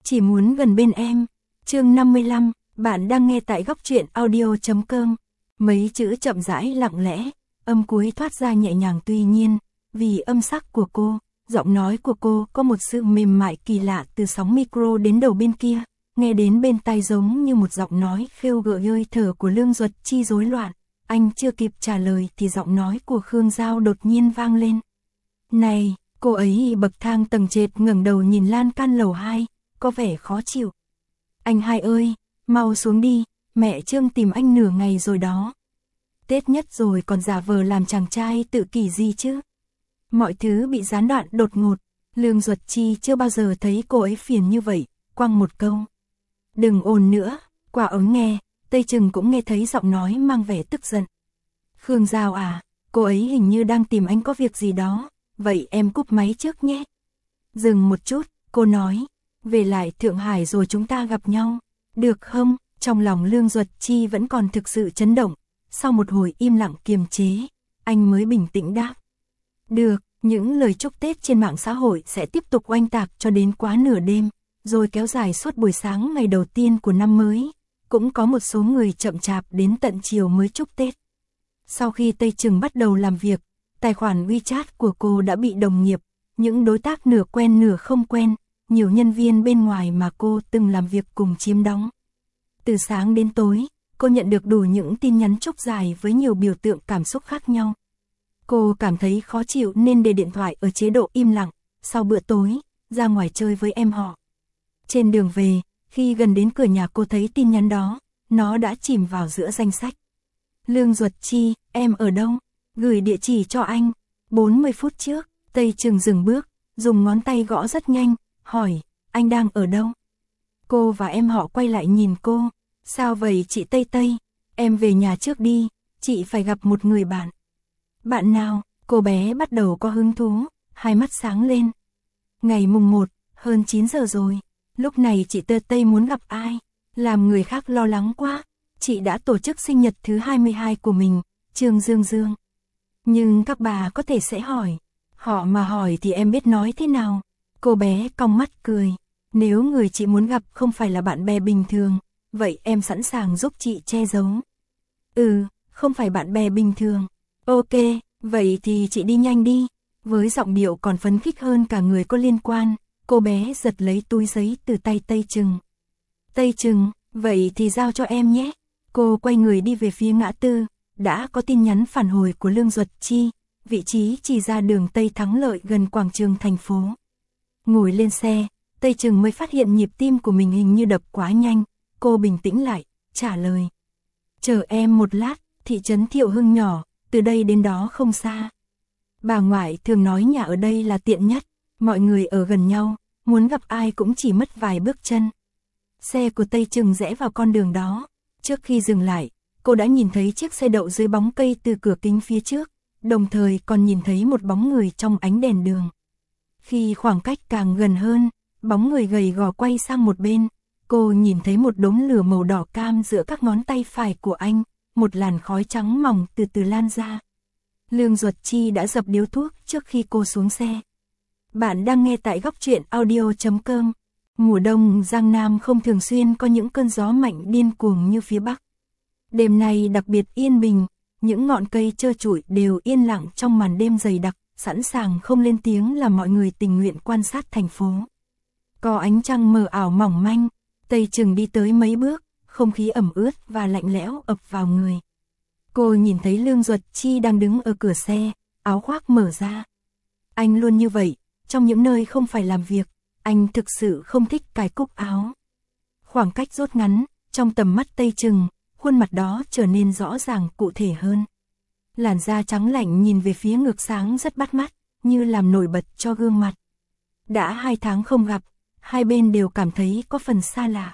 chỉ muốn gần bên em. Chương 55, bạn đang nghe tại góc truyện audio.com. Mấy chữ chậm rãi lặng lẽ, âm cuối thoát ra nhẹ nhàng tuy nhiên, vì âm sắc của cô, giọng nói của cô có một sự mềm mại kỳ lạ từ sóng micro đến đầu bên kia, nghe đến bên tai giống như một giọng nói khêu gợi hơi thở của Lương Duật Chi rối loạn. Anh chưa kịp trả lời thì giọng nói của Khương Giao đột nhiên vang lên. Này, cô ấy bậc thang tầng trệt ngẩng đầu nhìn lan can lầu 2, có vẻ khó chịu. Anh hai ơi, mau xuống đi, mẹ Trương tìm anh nửa ngày rồi đó. Tết nhất rồi còn giả vờ làm chàng trai tự kỷ gì chứ. Mọi thứ bị gián đoạn đột ngột, Lương Duật Chi chưa bao giờ thấy cô ấy phiền như vậy, quăng một câu. Đừng ồn nữa, quả ớn nghe, Tây Trừng cũng nghe thấy giọng nói mang vẻ tức giận. Khương Giao à, cô ấy hình như đang tìm anh có việc gì đó, vậy em cúp máy trước nhé. Dừng một chút, cô nói, về lại Thượng Hải rồi chúng ta gặp nhau, được không? Trong lòng Lương Duật Chi vẫn còn thực sự chấn động, sau một hồi im lặng kiềm chế, anh mới bình tĩnh đáp. Được, những lời chúc Tết trên mạng xã hội sẽ tiếp tục oanh tạc cho đến quá nửa đêm, rồi kéo dài suốt buổi sáng ngày đầu tiên của năm mới. Cũng có một số người chậm chạp đến tận chiều mới chúc Tết. Sau khi Tây Trừng bắt đầu làm việc, tài khoản WeChat của cô đã bị đồng nghiệp, những đối tác nửa quen nửa không quen, nhiều nhân viên bên ngoài mà cô từng làm việc cùng chiếm đóng. Từ sáng đến tối, cô nhận được đủ những tin nhắn chúc dài với nhiều biểu tượng cảm xúc khác nhau. Cô cảm thấy khó chịu nên để điện thoại ở chế độ im lặng, sau bữa tối, ra ngoài chơi với em họ. Trên đường về, khi gần đến cửa nhà cô thấy tin nhắn đó, nó đã chìm vào giữa danh sách. Lương Duật Chi, em ở đâu? Gửi địa chỉ cho anh. 40 phút trước, Tây Trừng dừng bước, dùng ngón tay gõ rất nhanh, hỏi, anh đang ở đâu? Cô và em họ quay lại nhìn cô. Sao vậy chị Tây Tây? Em về nhà trước đi, chị phải gặp một người bạn. Bạn nào? Cô bé bắt đầu có hứng thú, hai mắt sáng lên. Ngày mùng 1, hơn 9 giờ rồi. Lúc này chị Tơ Tây muốn gặp ai? Làm người khác lo lắng quá. Chị đã tổ chức sinh nhật thứ 22 của mình, Trương Dương Dương. Nhưng các bà có thể sẽ hỏi. Họ mà hỏi thì em biết nói thế nào? Cô bé cong mắt cười. Nếu người chị muốn gặp không phải là bạn bè bình thường, vậy em sẵn sàng giúp chị che giấu. Không phải bạn bè bình thường. Ok, vậy thì chị đi nhanh đi. Với giọng điệu còn phấn khích hơn cả người có liên quan, cô bé giật lấy túi giấy từ tay Tây Trừng. Tây Trừng, vậy thì giao cho em nhé. Cô quay người đi về phía ngã tư, đã có tin nhắn phản hồi của Lương Duật Chi, vị trí chỉ ra đường Tây Thắng Lợi gần quảng trường thành phố. Ngồi lên xe, Tây Trừng mới phát hiện nhịp tim của mình hình như đập quá nhanh, cô bình tĩnh lại, trả lời. Chờ em một lát, thị trấn Thiệu Hưng nhỏ, từ đây đến đó không xa. Bà ngoại thường nói nhà ở đây là tiện nhất, mọi người ở gần nhau, muốn gặp ai cũng chỉ mất vài bước chân. Xe của Tây Trừng rẽ vào con đường đó, trước khi dừng lại, cô đã nhìn thấy chiếc xe đậu dưới bóng cây từ cửa kính phía trước, đồng thời còn nhìn thấy một bóng người trong ánh đèn đường. Khi khoảng cách càng gần hơn, bóng người gầy gò quay sang một bên, cô nhìn thấy một đốm lửa màu đỏ cam giữa các ngón tay phải của anh, một làn khói trắng mỏng từ từ lan ra. Lương Duật Chi đã dập điếu thuốc trước khi cô xuống xe. Bạn đang nghe tại góc truyện audio.com. Mùa đông Giang Nam không thường xuyên có những cơn gió mạnh điên cuồng như phía Bắc. Đêm nay đặc biệt yên bình, những ngọn cây trơ trụi đều yên lặng trong màn đêm dày đặc, sẵn sàng không lên tiếng làm mọi người tình nguyện quan sát thành phố. Có ánh trăng mờ ảo mỏng manh, Tây Trừng đi tới mấy bước, không khí ẩm ướt và lạnh lẽo ập vào người. Cô nhìn thấy Lương Duật Chi đang đứng ở cửa xe, áo khoác mở ra. Anh luôn như vậy, trong những nơi không phải làm việc, anh thực sự không thích cài cúc áo. Khoảng cách rút ngắn, trong tầm mắt Tây Trừng, khuôn mặt đó trở nên rõ ràng cụ thể hơn. Làn da trắng lạnh nhìn về phía ngực sáng rất bắt mắt, như làm nổi bật cho gương mặt. Đã 2 tháng không gặp, hai bên đều cảm thấy có phần xa lạ.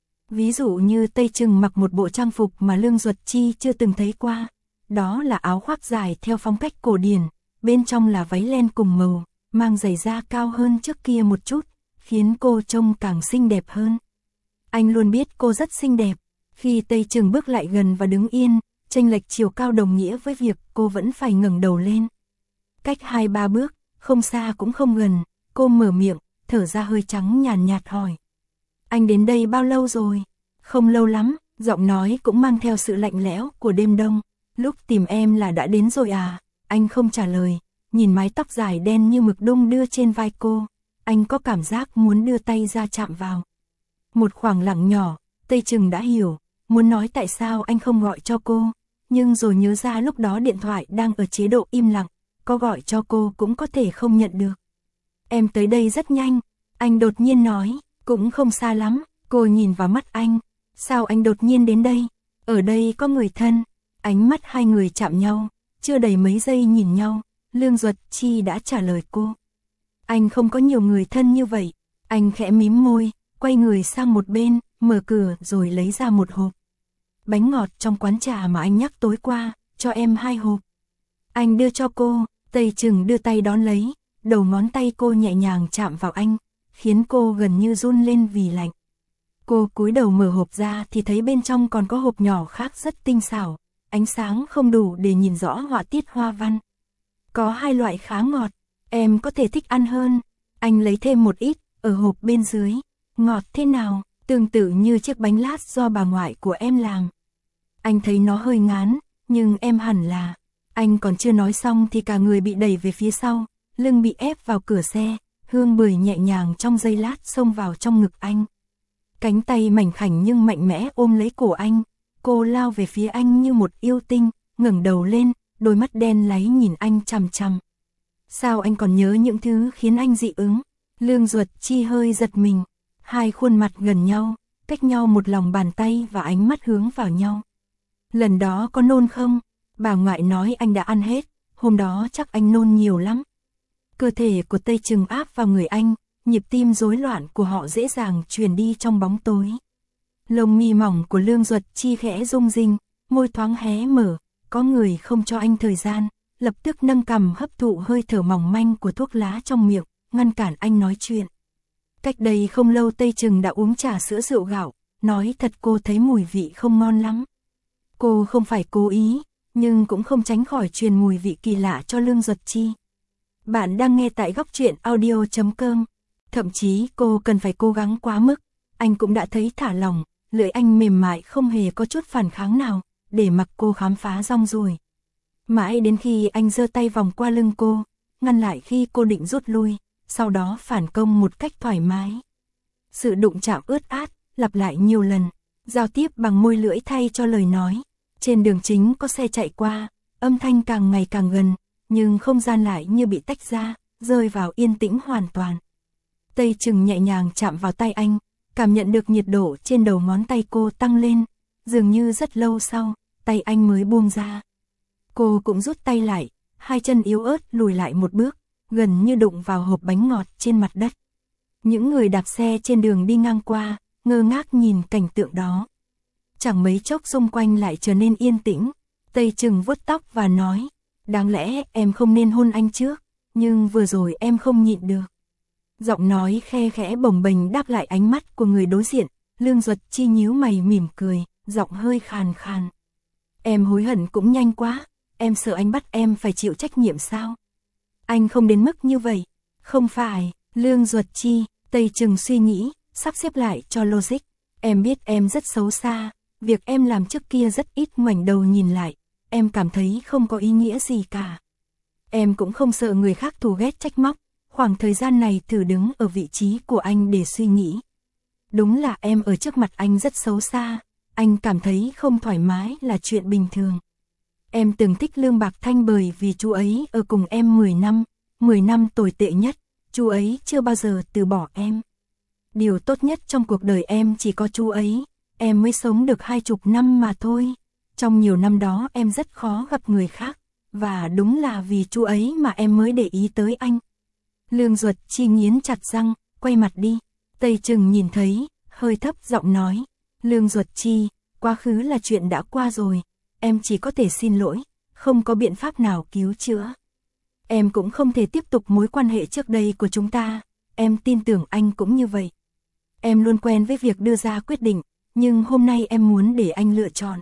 Ví dụ như Tây Trừng mặc một bộ trang phục mà Lương Duật Chi chưa từng thấy qua. Đó là áo khoác dài theo phong cách cổ điển, bên trong là váy len cùng màu, mang giày da cao hơn trước kia một chút, khiến cô trông càng xinh đẹp hơn. Anh luôn biết cô rất xinh đẹp. Khi Tây Trừng bước lại gần và đứng yên, chênh lệch chiều cao đồng nghĩa với việc cô vẫn phải ngẩng đầu lên. Cách 2-3 bước, không xa cũng không gần, cô mở miệng, thở ra hơi trắng nhàn nhạt hỏi. Anh đến đây bao lâu rồi? Không lâu lắm, giọng nói cũng mang theo sự lạnh lẽo của đêm đông. Lúc tìm em là đã đến rồi à? Anh không trả lời, nhìn mái tóc dài đen như mực đung đưa trên vai cô. Anh có cảm giác muốn đưa tay ra chạm vào. Một khoảng lặng nhỏ, Tây Trừng đã hiểu, muốn nói tại sao anh không gọi cho cô. Nhưng rồi nhớ ra lúc đó điện thoại đang ở chế độ im lặng, có gọi cho cô cũng có thể không nhận được. Em tới đây rất nhanh, anh đột nhiên nói, cũng không xa lắm. Cô nhìn vào mắt anh, sao anh đột nhiên đến đây? Ở đây có người thân. Ánh mắt hai người chạm nhau, chưa đầy mấy giây nhìn nhau, Lương Duật Chi đã trả lời cô. Anh không có nhiều người thân như vậy. Anh khẽ mím môi, quay người sang một bên, mở cửa rồi lấy ra một hộp bánh ngọt trong quán trà mà anh nhắc tối qua, cho em 2 hộp. Anh đưa cho cô, Tây Trừng đưa tay đón lấy, đầu ngón tay cô nhẹ nhàng chạm vào anh, khiến cô gần như run lên vì lạnh. Cô cúi đầu mở hộp ra thì thấy bên trong còn có hộp nhỏ khác rất tinh xảo, ánh sáng không đủ để nhìn rõ họa tiết hoa văn. Có 2 loại khá ngọt, em có thể thích ăn hơn. Anh lấy thêm một ít, ở hộp bên dưới. Ngọt thế nào, tương tự như chiếc bánh lát do bà ngoại của em làm. Anh thấy nó hơi ngán, nhưng em hẳn là... Anh còn chưa nói xong thì cả người bị đẩy về phía sau, lưng bị ép vào cửa xe, hương bưởi nhẹ nhàng trong giây lát xông vào trong ngực anh. Cánh tay mảnh khảnh nhưng mạnh mẽ ôm lấy cổ anh, cô lao về phía anh như một yêu tinh, ngẩng đầu lên, đôi mắt đen láy nhìn anh chằm chằm. Sao anh còn nhớ những thứ khiến anh dị ứng? Lương Duật Chi hơi giật mình, hai khuôn mặt gần nhau, cách nhau một lòng bàn tay và ánh mắt hướng vào nhau. Lần đó có nôn không? Bà ngoại nói anh đã ăn hết, hôm đó chắc anh nôn nhiều lắm. Cơ thể của Tây Trừng áp vào người anh, nhịp tim rối loạn của họ dễ dàng truyền đi trong bóng tối. Lông mi mỏng của Lương Duật Chi khẽ rung rinh, môi thoáng hé mở, có người không cho anh thời gian, lập tức nâng cằm hấp thụ hơi thở mỏng manh của thuốc lá trong miệng, ngăn cản anh nói chuyện. Cách đây không lâu Tây Trừng đã uống trà sữa rượu gạo, nói thật cô thấy mùi vị không ngon lắm. Cô không phải cố ý, nhưng cũng không tránh khỏi truyền mùi vị kỳ lạ cho Lương Duật Chi. Bạn đang nghe tại góc truyện audio.com. Thậm chí cô cần phải cố gắng quá mức, anh cũng đã thấy thả lỏng, lưỡi anh mềm mại không hề có chút phản kháng nào, để mặc cô khám phá rong ruổi. Mãi đến khi anh giơ tay vòng qua lưng cô, ngăn lại khi cô định rút lui, sau đó phản công một cách thoải mái. Sự đụng chạm ướt át, lặp lại nhiều lần, giao tiếp bằng môi lưỡi thay cho lời nói. Trên đường chính có xe chạy qua, âm thanh càng ngày càng gần, nhưng không gian lại như bị tách ra, rơi vào yên tĩnh hoàn toàn. Tây Trừng nhẹ nhàng chạm vào tay anh, cảm nhận được nhiệt độ trên đầu ngón tay cô tăng lên, dường như rất lâu sau, tay anh mới buông ra. Cô cũng rút tay lại, hai chân yếu ớt lùi lại một bước, gần như đụng vào hộp bánh ngọt trên mặt đất. Những người đạp xe trên đường đi ngang qua, ngơ ngác nhìn cảnh tượng đó. Chẳng mấy chốc xung quanh lại trở nên yên tĩnh, Tây Trừng vuốt tóc và nói, đáng lẽ em không nên hôn anh trước, nhưng vừa rồi em không nhịn được. Giọng nói khe khẽ bồng bềnh đáp lại ánh mắt của người đối diện, Lương Duật Chi nhíu mày mỉm cười, giọng hơi khàn khàn. Em hối hận cũng nhanh quá, em sợ anh bắt em phải chịu trách nhiệm sao? Anh không đến mức như vậy, không phải, Lương Duật Chi, Tây Trừng suy nghĩ, sắp xếp lại cho logic. Em biết em rất xấu xa, việc em làm trước kia rất ít ngoảnh đầu nhìn lại, em cảm thấy không có ý nghĩa gì cả. Em cũng không sợ người khác thù ghét trách móc, khoảng thời gian này thử đứng ở vị trí của anh để suy nghĩ. Đúng là em ở trước mặt anh rất xấu xa, anh cảm thấy không thoải mái là chuyện bình thường. Em từng thích Lương Bạc Thanh bởi vì chú ấy ở cùng em 10 năm tồi tệ nhất, chú ấy chưa bao giờ từ bỏ em. Điều tốt nhất trong cuộc đời em chỉ có chú ấy, em mới sống được 20 năm mà thôi. Trong nhiều năm đó em rất khó gặp người khác, và đúng là vì chú ấy mà em mới để ý tới anh. Lương Duật Chi nghiến chặt răng, quay mặt đi. Tây Trừng nhìn thấy, hơi thấp giọng nói, Lương Duật Chi, quá khứ là chuyện đã qua rồi, em chỉ có thể xin lỗi, không có biện pháp nào cứu chữa. Em cũng không thể tiếp tục mối quan hệ trước đây của chúng ta, em tin tưởng anh cũng như vậy. Em luôn quen với việc đưa ra quyết định, nhưng hôm nay em muốn để anh lựa chọn.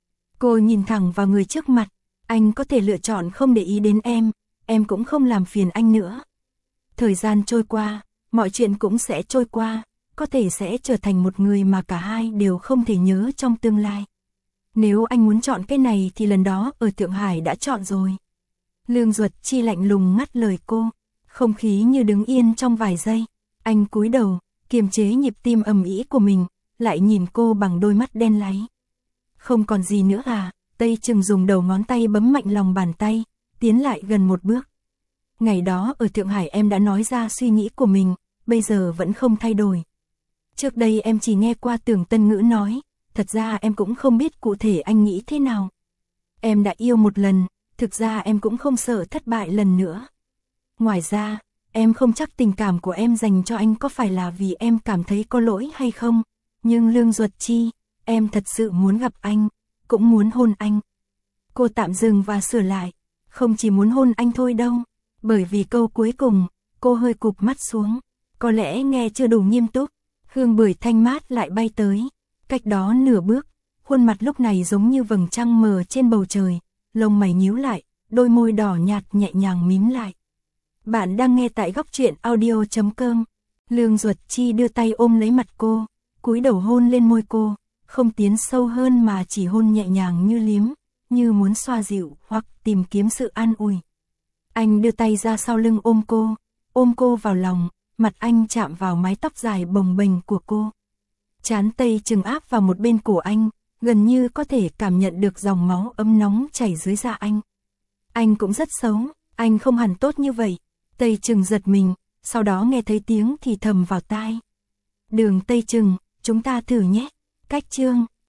Cô nhìn thẳng vào người trước mặt, anh có thể lựa chọn không để ý đến em cũng không làm phiền anh nữa. Thời gian trôi qua, mọi chuyện cũng sẽ trôi qua, có thể sẽ trở thành một người mà cả hai đều không thể nhớ trong tương lai. Nếu anh muốn chọn cái này thì lần đó ở Thượng Hải đã chọn rồi. Lương Duật Chi lạnh lùng ngắt lời cô, không khí như đứng yên trong vài giây. Anh cúi đầu, kiềm chế nhịp tim ầm ĩ của mình, lại nhìn cô bằng đôi mắt đen láy. Không còn gì nữa à? Tây Trừng dùng đầu ngón tay bấm mạnh lòng bàn tay, tiến lại gần một bước. Ngày đó ở Thượng Hải em đã nói ra suy nghĩ của mình, bây giờ vẫn không thay đổi. Trước đây em chỉ nghe qua Tưởng Tân Ngữ nói, thật ra em cũng không biết cụ thể anh nghĩ thế nào. Em đã yêu một lần, thực ra em cũng không sợ thất bại lần nữa. Ngoài ra, em không chắc tình cảm của em dành cho anh có phải là vì em cảm thấy có lỗi hay không, nhưng Lương Duật Chi, em thật sự muốn gặp anh, cũng muốn hôn anh. Cô tạm dừng và sửa lại, không chỉ muốn hôn anh thôi đâu, bởi vì câu cuối cùng, cô hơi cụp mắt xuống, có lẽ nghe chưa đủ nghiêm túc, hương bưởi thanh mát lại bay tới, cách đó nửa bước, khuôn mặt lúc này giống như vầng trăng mờ trên bầu trời, lông mày nhíu lại, đôi môi đỏ nhạt nhẹ nhàng mím lại. Bạn đang nghe tại góc truyện audio.com. Lương Duật Chi đưa tay ôm lấy mặt cô, cúi đầu hôn lên môi cô, không tiến sâu hơn mà chỉ hôn nhẹ nhàng như liếm, như muốn xoa dịu hoặc tìm kiếm sự an ủi. Anh đưa tay ra sau lưng ôm cô vào lòng, mặt anh chạm vào mái tóc dài bồng bềnh của cô. Trán Tây Trừng áp vào một bên cổ anh, gần như có thể cảm nhận được dòng máu ấm nóng chảy dưới da anh. Anh cũng rất xấu, anh không hẳn tốt như vậy. Tây Trừng giật mình, sau đó nghe thấy tiếng thì thầm vào tai. Đường Tây Trừng, chúng ta thử nhé. Cách chương